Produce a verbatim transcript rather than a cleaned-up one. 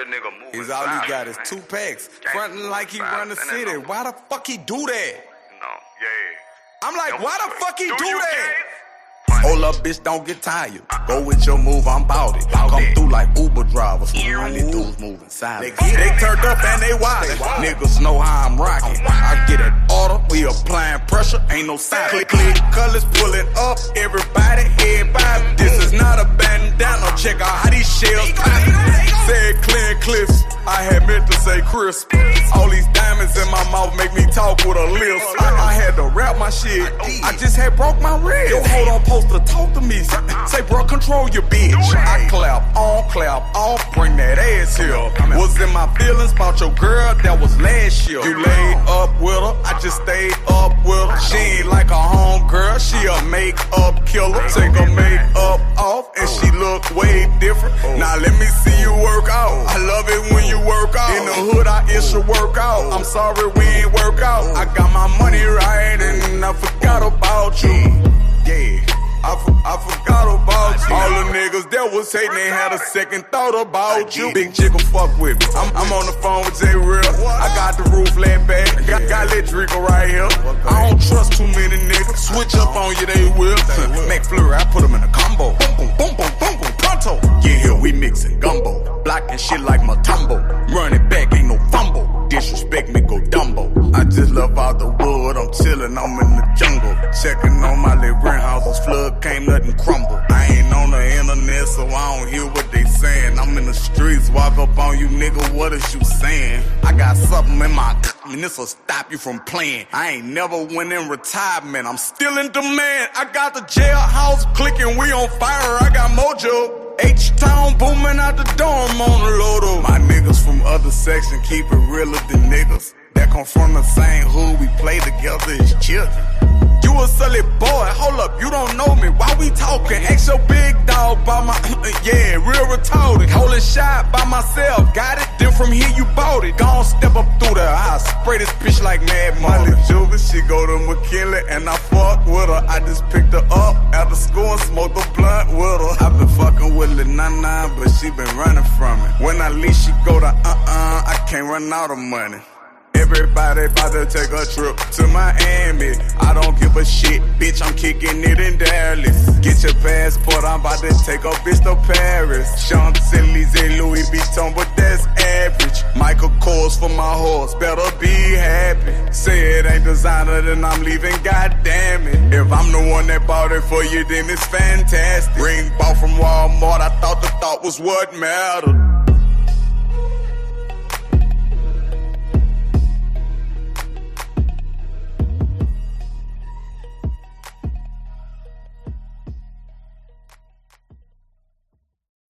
real nigga moving. He's all he got is two packs, frontin' like he run the city. Why the fuck he do that? No, yeah. I'm like, why the fuck he do, Do you that? gay? Hold up, bitch, don't get tired. Go with your move, I'm bout it. Come through like Uber drivers. Only dudes moving silent. They, they turned up and they wildin'. Niggas know how I'm rockin'. I get an order, we applying pressure, ain't no sign. Click, click, colors pulling up, everybody, everybody. This is not a bandana, check out how these shells pop. Said clear cliffs, I had meant to say crisp. All these diamonds in my mouth make me talk with a lisp. I, I had to rap my shit, I just had broke my ribs. Yo, hold on, post to talk to me. Say, bro, control your bitch. I clap on, clap off, bring that ass here. Was in my feelings about your girl, that was last year. You laid up with her, I just stayed up with her. She ain't like a home girl, she a make-up killer. Take her make-up off, and she look way different. Now let me see you work out. I love it when you work out. In the hood, I issue work out. I'm sorry we ain't work out. I got my money right, and I forgot about you. Yeah. I, for, I forgot about you. All the niggas that was hating, they had a second thought about you. Big jiggle fuck with me. I'm, I'm on the phone with J Real. I got the roof laid back. Got, got Lit Drico right here. I don't trust too many niggas. Switch up on you, they will. Make flurry, I put them in a combo. Boom, boom, boom, boom, boom, boom, pronto. Get here, we mixing gumbo. Blocking shit like Matumbo. Run it back, ain't no fumble. Disrespect me, go Dumbo. I just love out the wood, I'm chillin', I'm in the jungle. Checking on my little rent houses, flood came, nothing crumble. I ain't on the internet, so I don't hear what they saying. I'm in the streets, walk up on you, nigga, what is you saying? I got something in my c- and this'll stop you from playing. I ain't never went in retirement, I'm still in demand. I got the jailhouse clicking, we on fire, I got mojo. H-Town booming out the dorm on the Lodo. My niggas from other section keep it realer than niggas that come from the same hood, we play together as children. You a silly boy, hold up, you don't know me, why we talking? Ask your big dog by my, yeah, real retarded. Holding shot by myself, got it, then from here you bought it. Gon' step up through the house, spray this bitch like Mad Money. My little Juvie, she go to McKinley and I fuck with her. I just picked her up after school and smoked a blunt with her. I been fucking with Lil Nana, but she been running from it. When I leave, she go to uh-uh, I can't run out of money. Everybody about to take a trip to Miami. I don't give a shit, bitch, I'm kicking it in Dallas. Get your passport, I'm about to take a bitch to Paris. Champs-Elysees, Louis Vuitton, but that's average. Michael Kors for my horse, better be happy. Say it ain't designer, then I'm leaving, goddamn it. If I'm the one that bought it for you, then it's fantastic. Ring bought from Walmart, I thought the thought was what mattered.